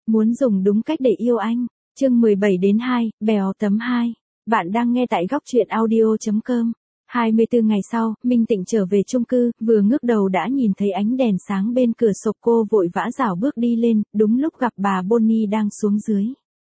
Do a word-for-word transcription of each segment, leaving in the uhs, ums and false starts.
Muốn dùng đúng cách để yêu anh. Chương mười bảy đến hai, bèo tấm hai. Bạn đang nghe tại góc truyện audio chấm com. hai mươi tư ngày sau, Minh Tịnh trở về chung cư, vừa ngước đầu đã nhìn thấy ánh đèn sáng bên cửa sổ, cô vội vã rảo bước đi lên, đúng lúc gặp bà Bonnie đang xuống dưới.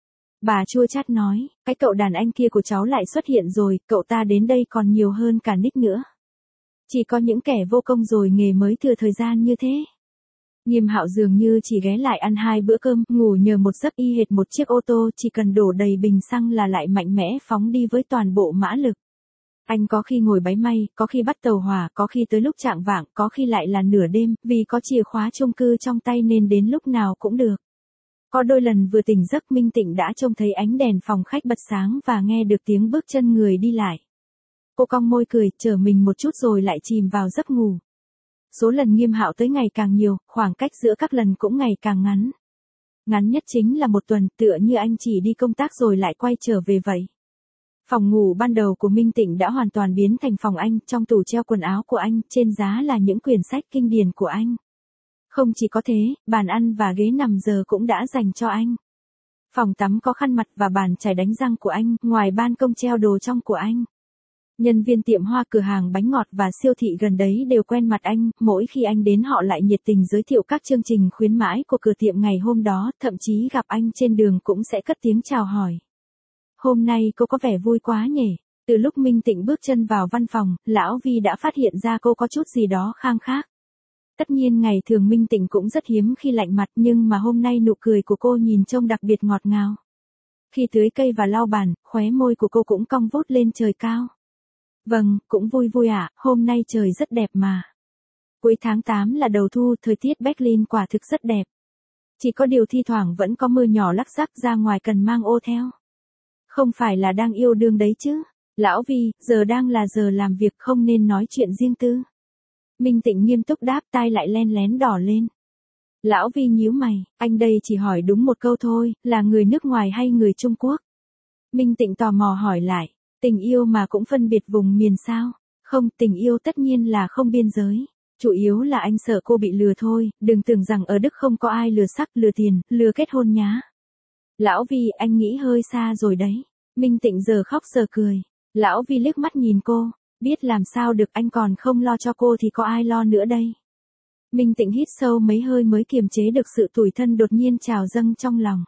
Bà chua chát nói, cái cậu đàn anh kia của cháu lại xuất hiện rồi, cậu ta đến đây còn nhiều hơn cả Nick nữa. Chỉ có những kẻ vô công rồi nghề mới thừa thời gian như thế. Nghiêm Hạo dường như chỉ ghé lại ăn hai bữa cơm, ngủ nhờ một giấc y hệt một chiếc ô tô, chỉ cần đổ đầy bình xăng là lại mạnh mẽ phóng đi với toàn bộ mã lực. Anh có khi ngồi máy may, có khi bắt tàu hỏa, có khi tới lúc chạng vạng, có khi lại là nửa đêm, vì có chìa khóa chung cư trong tay nên đến lúc nào cũng được. Có đôi lần vừa tỉnh giấc Minh Tịnh đã trông thấy ánh đèn phòng khách bật sáng và nghe được tiếng bước chân người đi lại. Cô cong môi cười, chờ mình một chút rồi lại chìm vào giấc ngủ. Số lần Nghiêm Hạo tới ngày càng nhiều, khoảng cách giữa các lần cũng ngày càng ngắn. Ngắn nhất chính là một tuần, tựa như anh chỉ đi công tác rồi lại quay trở về vậy. Phòng ngủ ban đầu của Minh Tịnh đã hoàn toàn biến thành phòng anh, trong tủ treo quần áo của anh, trên giá là những quyển sách kinh điển của anh. Không chỉ có thế, bàn ăn và ghế nằm giờ cũng đã dành cho anh. Phòng tắm có khăn mặt và bàn chải đánh răng của anh, ngoài ban công treo đồ trong của anh. Nhân viên tiệm hoa, cửa hàng bánh ngọt và siêu thị gần đấy đều quen mặt anh, mỗi khi anh đến họ lại nhiệt tình giới thiệu các chương trình khuyến mãi của cửa tiệm ngày hôm đó, thậm chí gặp anh trên đường cũng sẽ cất tiếng chào hỏi. Hôm nay cô có vẻ vui quá nhỉ? Từ lúc Minh Tịnh bước chân vào văn phòng, Lão Vi đã phát hiện ra cô có chút gì đó khang khác. Tất nhiên ngày thường Minh Tịnh cũng rất hiếm khi lạnh mặt, nhưng mà hôm nay nụ cười của cô nhìn trông đặc biệt ngọt ngào. Khi tưới cây và lau bàn, khóe môi của cô cũng cong vút lên trời cao. Vâng, cũng vui vui ạ, à, hôm nay trời rất đẹp mà. Cuối tháng tám là đầu thu, thời tiết Berlin quả thực rất đẹp. Chỉ có điều thi thoảng vẫn có mưa nhỏ lắc rắc, ra ngoài cần mang ô theo. Không phải là đang yêu đương đấy chứ. Lão Vi, giờ đang là giờ làm việc, không nên nói chuyện riêng tư. Minh Tịnh nghiêm túc đáp, tai lại len lén đỏ lên. Lão Vi nhíu mày, anh đây chỉ hỏi đúng một câu thôi, là người nước ngoài hay người Trung Quốc? Minh Tịnh tò mò hỏi lại. Tình yêu mà cũng phân biệt vùng miền sao? Không, tình yêu tất nhiên là không biên giới. Chủ yếu là anh sợ cô bị lừa thôi, đừng tưởng rằng ở Đức không có ai lừa sắc, lừa tiền, lừa kết hôn nhá. Lão Vi, anh nghĩ hơi xa rồi đấy. Minh Tịnh giờ khóc giờ cười. Lão Vi liếc mắt nhìn cô, biết làm sao được, anh còn không lo cho cô thì có ai lo nữa đây. Minh Tịnh hít sâu mấy hơi mới kiềm chế được sự tủi thân đột nhiên trào dâng trong lòng.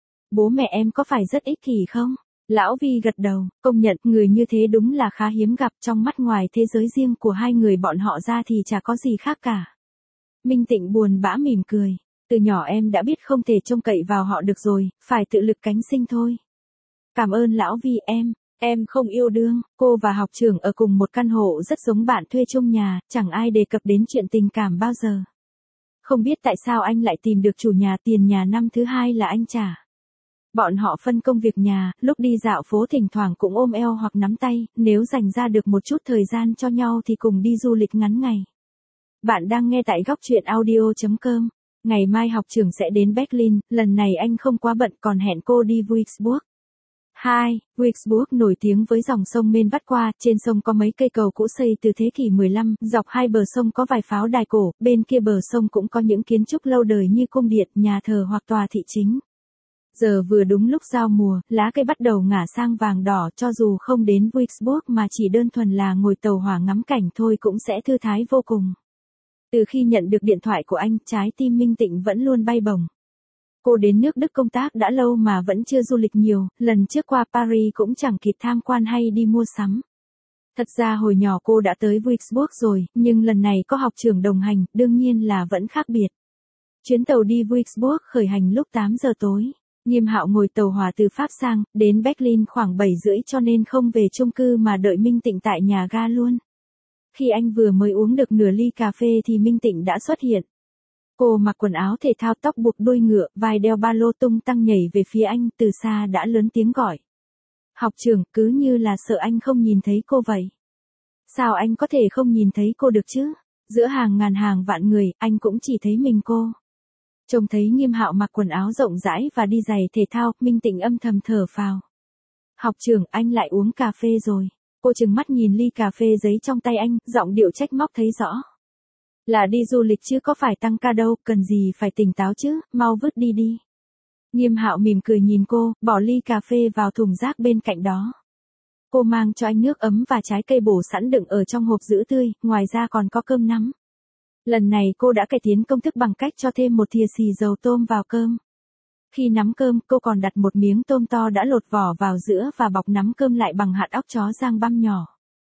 Bố mẹ em có phải rất ích kỷ không? Lão Vi gật đầu, công nhận người như thế đúng là khá hiếm gặp, trong mắt ngoài thế giới riêng của hai người bọn họ ra thì chả có gì khác cả. Minh Tịnh buồn bã mỉm cười, từ nhỏ em đã biết không thể trông cậy vào họ được rồi, phải tự lực cánh sinh thôi. Cảm ơn Lão Vi, em, em không yêu đương, cô và học trưởng ở cùng một căn hộ rất giống bạn thuê chung nhà, chẳng ai đề cập đến chuyện tình cảm bao giờ. Không biết tại sao anh lại tìm được chủ nhà, tiền nhà năm thứ hai là anh trả. Bọn họ phân công việc nhà, lúc đi dạo phố thỉnh thoảng cũng ôm eo hoặc nắm tay, nếu dành ra được một chút thời gian cho nhau thì cùng đi du lịch ngắn ngày. Bạn đang nghe tại góc truyện audio chấm com. Ngày mai học trưởng sẽ đến Berlin, lần này anh không quá bận còn hẹn cô đi Würzburg. hai. Würzburg nổi tiếng với dòng sông Main vắt qua, trên sông có mấy cây cầu cũ xây từ thế kỷ mười lăm, dọc hai bờ sông có vài pháo đài cổ, bên kia bờ sông cũng có những kiến trúc lâu đời như cung điện, nhà thờ hoặc tòa thị chính. Giờ vừa đúng lúc giao mùa, lá cây bắt đầu ngả sang vàng đỏ, cho dù không đến Würzburg mà chỉ đơn thuần là ngồi tàu hỏa ngắm cảnh thôi cũng sẽ thư thái vô cùng. Từ khi nhận được điện thoại của anh, trái tim Minh Tịnh vẫn luôn bay bổng. Cô đến nước Đức công tác đã lâu mà vẫn chưa du lịch nhiều, lần trước qua Paris cũng chẳng kịp tham quan hay đi mua sắm. Thật ra hồi nhỏ cô đã tới Würzburg rồi, nhưng lần này có học trưởng đồng hành, đương nhiên là vẫn khác biệt. Chuyến tàu đi Würzburg khởi hành lúc tám giờ tối. Nghiêm Hạo ngồi tàu hỏa từ Pháp sang, đến Berlin khoảng bảy rưỡi cho nên không về chung cư mà đợi Minh Tịnh tại nhà ga luôn. Khi anh vừa mới uống được nửa ly cà phê thì Minh Tịnh đã xuất hiện. Cô mặc quần áo thể thao, tóc buộc đuôi ngựa, vai đeo ba lô tung tăng nhảy về phía anh, từ xa đã lớn tiếng gọi. Học trưởng, cứ như là sợ anh không nhìn thấy cô vậy. Sao anh có thể không nhìn thấy cô được chứ? Giữa hàng ngàn hàng vạn người, anh cũng chỉ thấy mình cô. Trông thấy Nghiêm Hạo mặc quần áo rộng rãi và đi giày thể thao, Minh Tịnh âm thầm thở phào. Học trưởng, anh lại uống cà phê rồi. Cô trừng mắt nhìn ly cà phê giấy trong tay anh, giọng điệu trách móc thấy rõ. Là đi du lịch chứ có phải tăng ca đâu, cần gì phải tỉnh táo chứ, mau vứt đi đi. Nghiêm Hạo mỉm cười nhìn cô, bỏ ly cà phê vào thùng rác bên cạnh đó. Cô mang cho anh nước ấm và trái cây bổ sẵn đựng ở trong hộp giữ tươi, ngoài ra còn có cơm nắm. Lần này cô đã cải tiến công thức bằng cách cho thêm một thìa xì dầu tôm vào cơm. Khi nắm cơm, cô còn đặt một miếng tôm to đã lột vỏ vào giữa và bọc nắm cơm lại bằng hạt óc chó rang băm nhỏ.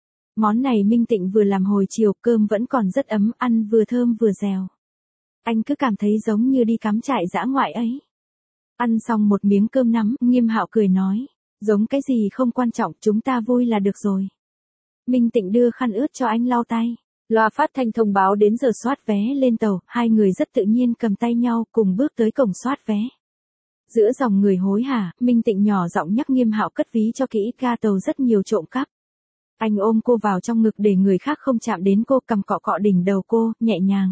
Món này Minh Tịnh vừa làm hồi chiều, cơm vẫn còn rất ấm, ăn vừa thơm vừa dẻo. Anh cứ cảm thấy giống như đi cắm trại dã ngoại ấy. Ăn xong một miếng cơm nắm, Nghiêm Hạo cười nói, giống cái gì không quan trọng, chúng ta vui là được rồi. Minh Tịnh đưa khăn ướt cho anh lau tay. Loa phát thanh thông báo đến giờ soát vé lên tàu, hai người rất tự nhiên cầm tay nhau cùng bước tới cổng soát vé. Giữa dòng người hối hả, Minh Tịnh nhỏ giọng nhắc Nghiêm Hạo cất ví cho kỹ, ga tàu rất nhiều trộm cắp. Anh ôm cô vào trong ngực để người khác không chạm đến cô, cầm cọ cọ đỉnh đầu cô, nhẹ nhàng.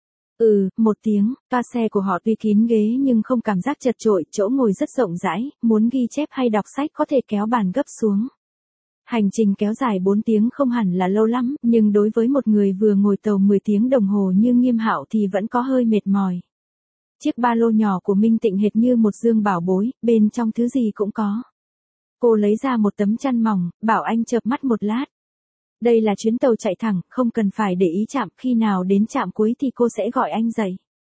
Ừ, một tiếng, toa xe của họ tuy kín ghế nhưng không cảm giác chật chội, chỗ ngồi rất rộng rãi, muốn ghi chép hay đọc sách có thể kéo bàn gấp xuống. Hành trình kéo dài bốn tiếng không hẳn là lâu lắm, nhưng đối với một người vừa ngồi tàu mười tiếng đồng hồ như Nghiêm Hạo thì vẫn có hơi mệt mỏi. Chiếc ba lô nhỏ của Minh Tịnh hệt như một dương bảo bối, bên trong thứ gì cũng có. Cô lấy ra một tấm chăn mỏng, bảo anh chợp mắt một lát. Đây là chuyến tàu chạy thẳng, không cần phải để ý trạm, khi nào đến trạm cuối thì cô sẽ gọi anh dậy.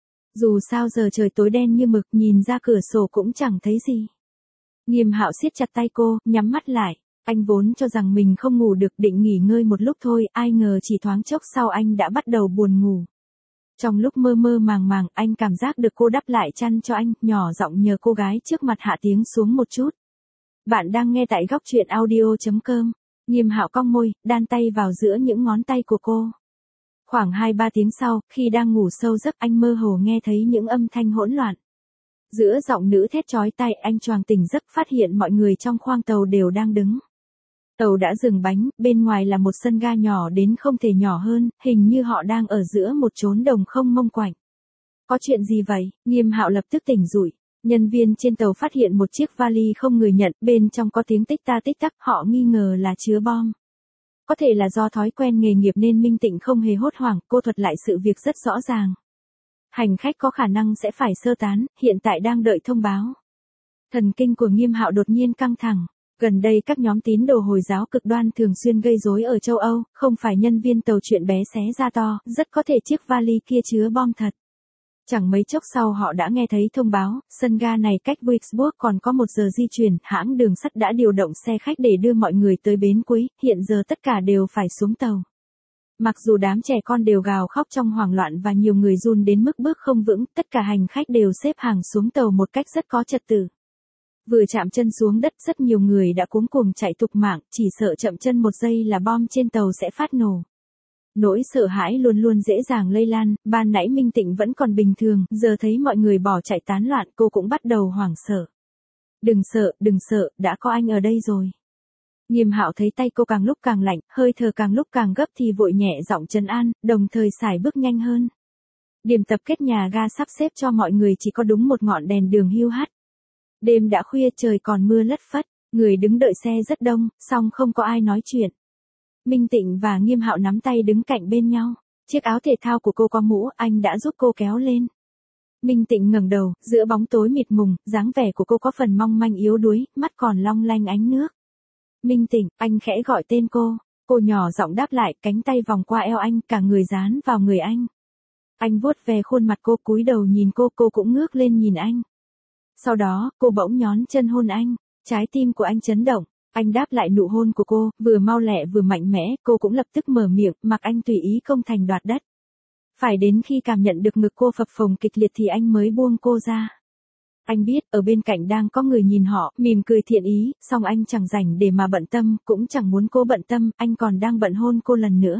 Dù sao giờ trời tối đen như mực, nhìn ra cửa sổ cũng chẳng thấy gì. Nghiêm Hạo siết chặt tay cô, nhắm mắt lại. Anh vốn cho rằng mình không ngủ được, định nghỉ ngơi một lúc thôi, ai ngờ chỉ thoáng chốc sau anh đã bắt đầu buồn ngủ. Trong lúc mơ mơ màng màng, anh cảm giác được cô đắp lại chăn cho anh, nhỏ giọng nhờ cô gái trước mặt hạ tiếng xuống một chút. Bạn đang nghe tại góc truyện audio chấm com. Nghiêm Hạo cong môi, đan tay vào giữa những ngón tay của cô. Khoảng hai ba tiếng sau, khi đang ngủ sâu giấc, anh mơ hồ nghe thấy những âm thanh hỗn loạn. Giữa giọng nữ thét chói tai, anh choàng tỉnh giấc, phát hiện mọi người trong khoang tàu đều đang đứng. Tàu đã dừng bánh, bên ngoài là một sân ga nhỏ đến không thể nhỏ hơn, hình như họ đang ở giữa một chốn đồng không mông quạnh. Có chuyện gì vậy? Nghiêm Hạo lập tức tỉnh dậy. Nhân viên trên tàu phát hiện một chiếc vali không người nhận, bên trong có tiếng tích ta tích tắc, họ nghi ngờ là chứa bom. Có thể là do thói quen nghề nghiệp nên Minh Tịnh không hề hốt hoảng, cô thuật lại sự việc rất rõ ràng. Hành khách có khả năng sẽ phải sơ tán, hiện tại đang đợi thông báo. Thần kinh của Nghiêm Hạo đột nhiên căng thẳng. Gần đây các nhóm tín đồ Hồi giáo cực đoan thường xuyên gây rối ở châu Âu, không phải nhân viên tàu chuyện bé xé ra to, rất có thể chiếc vali kia chứa bom thật. Chẳng mấy chốc sau họ đã nghe thấy thông báo, sân ga này cách Würzburg còn có một giờ di chuyển, hãng đường sắt đã điều động xe khách để đưa mọi người tới bến cuối, hiện giờ tất cả đều phải xuống tàu. Mặc dù đám trẻ con đều gào khóc trong hoảng loạn và nhiều người run đến mức bước không vững, tất cả hành khách đều xếp hàng xuống tàu một cách rất có trật tự. Vừa chạm chân xuống đất, rất nhiều người đã cuống cuồng chạy thục mạng, chỉ sợ chậm chân một giây là bom trên tàu sẽ phát nổ. Nỗi sợ hãi luôn luôn dễ dàng lây lan, ban nãy Minh Tịnh vẫn còn bình thường, giờ thấy mọi người bỏ chạy tán loạn, cô cũng bắt đầu hoảng sợ. Đừng sợ, đừng sợ, đã có anh ở đây rồi. Nghiêm Hạo thấy tay cô càng lúc càng lạnh, hơi thở càng lúc càng gấp thì vội nhẹ giọng trấn an, đồng thời sải bước nhanh hơn. Điểm tập kết nhà ga sắp xếp cho mọi người chỉ có đúng một ngọn đèn đường hiu hắt. Đêm đã khuya, trời còn mưa lất phất, người đứng đợi xe rất đông, song không có ai nói chuyện. Minh Tịnh và Nghiêm Hạo nắm tay đứng cạnh bên nhau. Chiếc áo thể thao của cô có mũ, anh đã giúp cô kéo lên. Minh Tịnh ngẩng đầu, giữa bóng tối mịt mùng, dáng vẻ của cô có phần mong manh yếu đuối, mắt còn long lanh ánh nước. Minh Tịnh, anh khẽ gọi tên cô. Cô nhỏ giọng đáp lại, cánh tay vòng qua eo anh, cả người dán vào người anh. Anh vuốt về khuôn mặt cô, cúi đầu nhìn cô, cô cũng ngước lên nhìn anh. Sau đó, cô bỗng nhón chân hôn anh. Trái tim của anh chấn động. Anh đáp lại nụ hôn của cô, vừa mau lẹ vừa mạnh mẽ, cô cũng lập tức mở miệng, mặc anh tùy ý công thành đoạt đất. Phải đến khi cảm nhận được ngực cô phập phồng kịch liệt thì anh mới buông cô ra. Anh biết, ở bên cạnh đang có người nhìn họ, mỉm cười thiện ý, song anh chẳng rảnh để mà bận tâm, cũng chẳng muốn cô bận tâm, anh còn đang bận hôn cô lần nữa.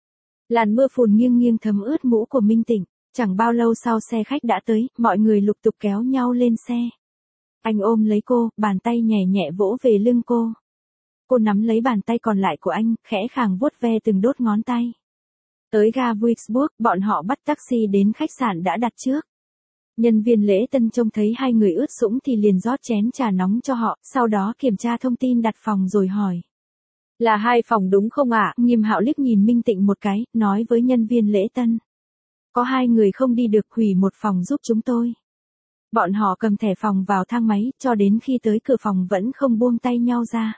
Làn mưa phùn nghiêng nghiêng thấm ướt mũ của Minh Tịnh, chẳng bao lâu sau xe khách đã tới, mọi người lục tục kéo nhau lên xe. Anh ôm lấy cô, bàn tay nhẹ nhẹ vỗ về lưng cô. Cô nắm lấy bàn tay còn lại của anh, khẽ khàng vuốt ve từng đốt ngón tay. Tới ga Würzburg, bọn họ bắt taxi đến khách sạn đã đặt trước. Nhân viên lễ tân trông thấy hai người ướt sũng thì liền rót chén trà nóng cho họ, sau đó kiểm tra thông tin đặt phòng rồi hỏi. Là hai phòng đúng không ạ? À? Nghiêm Hạo liếc nhìn Minh Tịnh một cái, nói với nhân viên lễ tân. Có hai người không đi được, hủy một phòng giúp chúng tôi. Bọn họ cầm thẻ phòng vào thang máy, cho đến khi tới cửa phòng vẫn không buông tay nhau ra.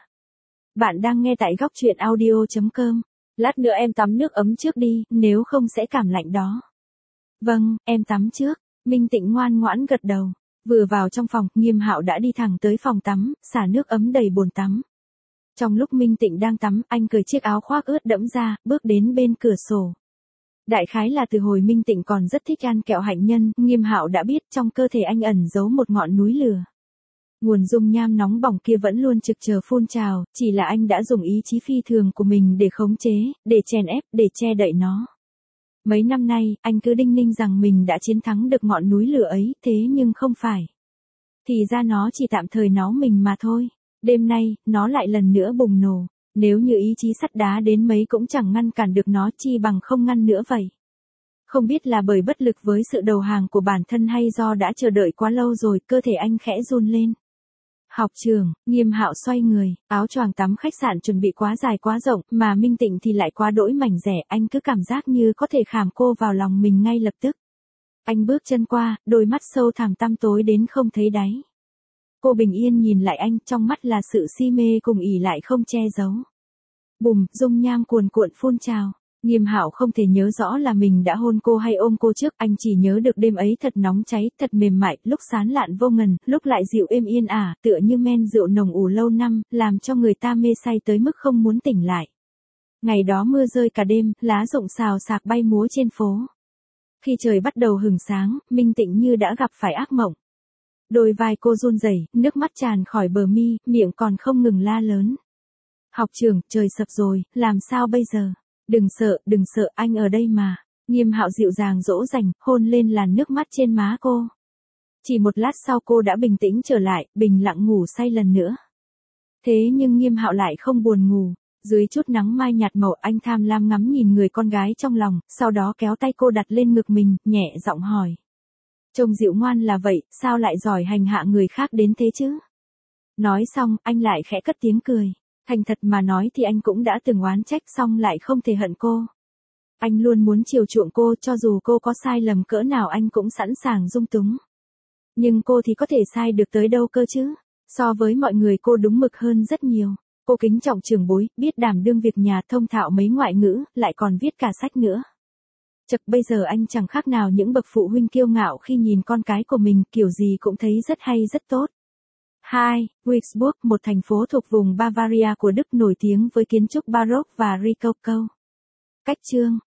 Bạn đang nghe tại góc truyện audio chấm com. Lát nữa em tắm nước ấm trước đi, nếu không sẽ cảm lạnh đó. Vâng, em tắm trước. Minh Tịnh ngoan ngoãn gật đầu. Vừa vào trong phòng, Nghiêm Hạo đã đi thẳng tới phòng tắm, xả nước ấm đầy bồn tắm. Trong lúc Minh Tịnh đang tắm, anh cởi chiếc áo khoác ướt đẫm ra, bước đến bên cửa sổ. Đại khái là từ hồi Minh Tịnh còn rất thích ăn kẹo hạnh nhân, Nghiêm Hạo đã biết trong cơ thể anh ẩn giấu một ngọn núi lửa. Nguồn dung nham nóng bỏng kia vẫn luôn trực chờ phun trào, chỉ là anh đã dùng ý chí phi thường của mình để khống chế, để chèn ép, để che đậy nó. Mấy năm nay, anh cứ đinh ninh rằng mình đã chiến thắng được ngọn núi lửa ấy, thế nhưng không phải. Thì ra nó chỉ tạm thời nó mình mà thôi. Đêm nay, nó lại lần nữa bùng nổ. Nếu như ý chí sắt đá đến mấy cũng chẳng ngăn cản được nó, chi bằng không ngăn nữa vậy. Không biết là bởi bất lực với sự đầu hàng của bản thân hay do đã chờ đợi quá lâu rồi, cơ thể anh khẽ run lên. Học trường, Nghiêm Hạo xoay người, áo choàng tắm khách sạn chuẩn bị quá dài quá rộng, mà Minh Tịnh thì lại quá đỗi mảnh rẻ, anh cứ cảm giác như có thể khảm cô vào lòng mình ngay lập tức. Anh bước chân qua, đôi mắt sâu thẳm tăm tối đến không thấy đáy. Cô bình yên nhìn lại anh, trong mắt là sự si mê cùng ỉ lại không che giấu. Bùm, dung nham cuồn cuộn phun trào. Nghiêm Hạo không thể nhớ rõ là mình đã hôn cô hay ôm cô trước, anh chỉ nhớ được đêm ấy thật nóng cháy, thật mềm mại, lúc sán lạn vô ngần, lúc lại dịu êm yên ả, tựa như men rượu nồng ủ lâu năm, làm cho người ta mê say tới mức không muốn tỉnh lại. Ngày đó mưa rơi cả đêm, lá rụng xào xạc bay múa trên phố. Khi trời bắt đầu hửng sáng, Minh Tịnh như đã gặp phải ác mộng. Đôi vai cô run rẩy, nước mắt tràn khỏi bờ mi, miệng còn không ngừng la lớn. Học trưởng, trời sập rồi, làm sao bây giờ? Đừng sợ, đừng sợ, anh ở đây mà. Nghiêm Hạo dịu dàng dỗ dành, hôn lên làn nước mắt trên má cô. Chỉ một lát sau cô đã bình tĩnh trở lại, bình lặng ngủ say lần nữa. Thế nhưng Nghiêm Hạo lại không buồn ngủ. Dưới chút nắng mai nhạt màu, anh tham lam ngắm nhìn người con gái trong lòng, sau đó kéo tay cô đặt lên ngực mình, nhẹ giọng hỏi. Trông dịu ngoan là vậy, sao lại giỏi hành hạ người khác đến thế chứ? Nói xong, anh lại khẽ cất tiếng cười. Thành thật mà nói thì anh cũng đã từng oán trách xong lại không thể hận cô. Anh luôn muốn chiều chuộng cô, cho dù cô có sai lầm cỡ nào anh cũng sẵn sàng dung túng. Nhưng cô thì có thể sai được tới đâu cơ chứ? So với mọi người cô đúng mực hơn rất nhiều. Cô kính trọng trưởng bối, biết đảm đương việc nhà, thông thạo mấy ngoại ngữ, lại còn viết cả sách nữa. Chật, bây giờ anh chẳng khác nào những bậc phụ huynh kiêu ngạo khi nhìn con cái của mình, kiểu gì cũng thấy rất hay rất tốt. hai. Würzburg, một thành phố thuộc vùng Bavaria của Đức nổi tiếng với kiến trúc Baroque và Rococo. Cách chương